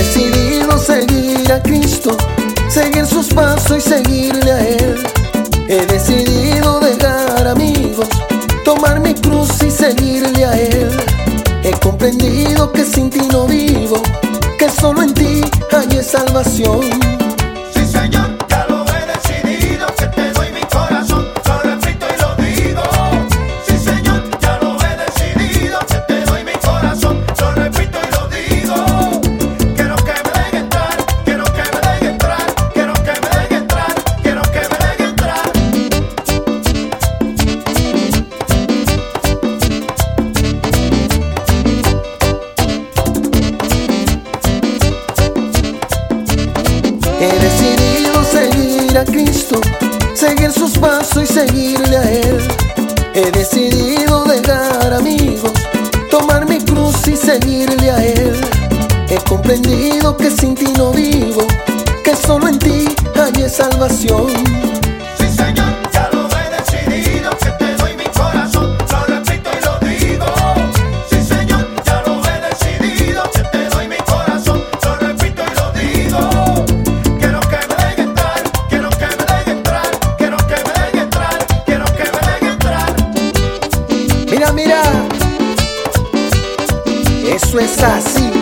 decidido seguir a Cristo, seguir sus pasos y seguirle a Él. He decidido dejar amigos, tomar mi cruz y seguirle a Él. He comprendido que sin ti no vivo, que solo en ti hay salvación. Sí, Señor, ya lo he decidido, que te doy mi corazón, lo repito y lo digo. Sí, Señor, ya lo he decidido, que te doy mi corazón, lo repito y lo digo. Quiero que me dejen entrar, quiero que me dejen entrar, quiero que me dejen entrar, quiero que me dejen entrar. He decidido seguir a Cristo, seguir sus pasos y seguirle a Él. He decidido dejar amigos, tomar mi cruz y seguirle a Él. He comprendido que sin ti no vivo, que solo en ti hay salvación. Sí, Señor, ya lo he decidido, que te doy mi corazón, lo repito y lo digo. Sí, Señor, ya lo he decidido, que te doy mi corazón, lo repito y lo digo. Quiero que me dejen entrar, quiero que me dejen entrar, quiero que me dejen entrar, quiero que me dejen entrar. Mira, mira, eso es así.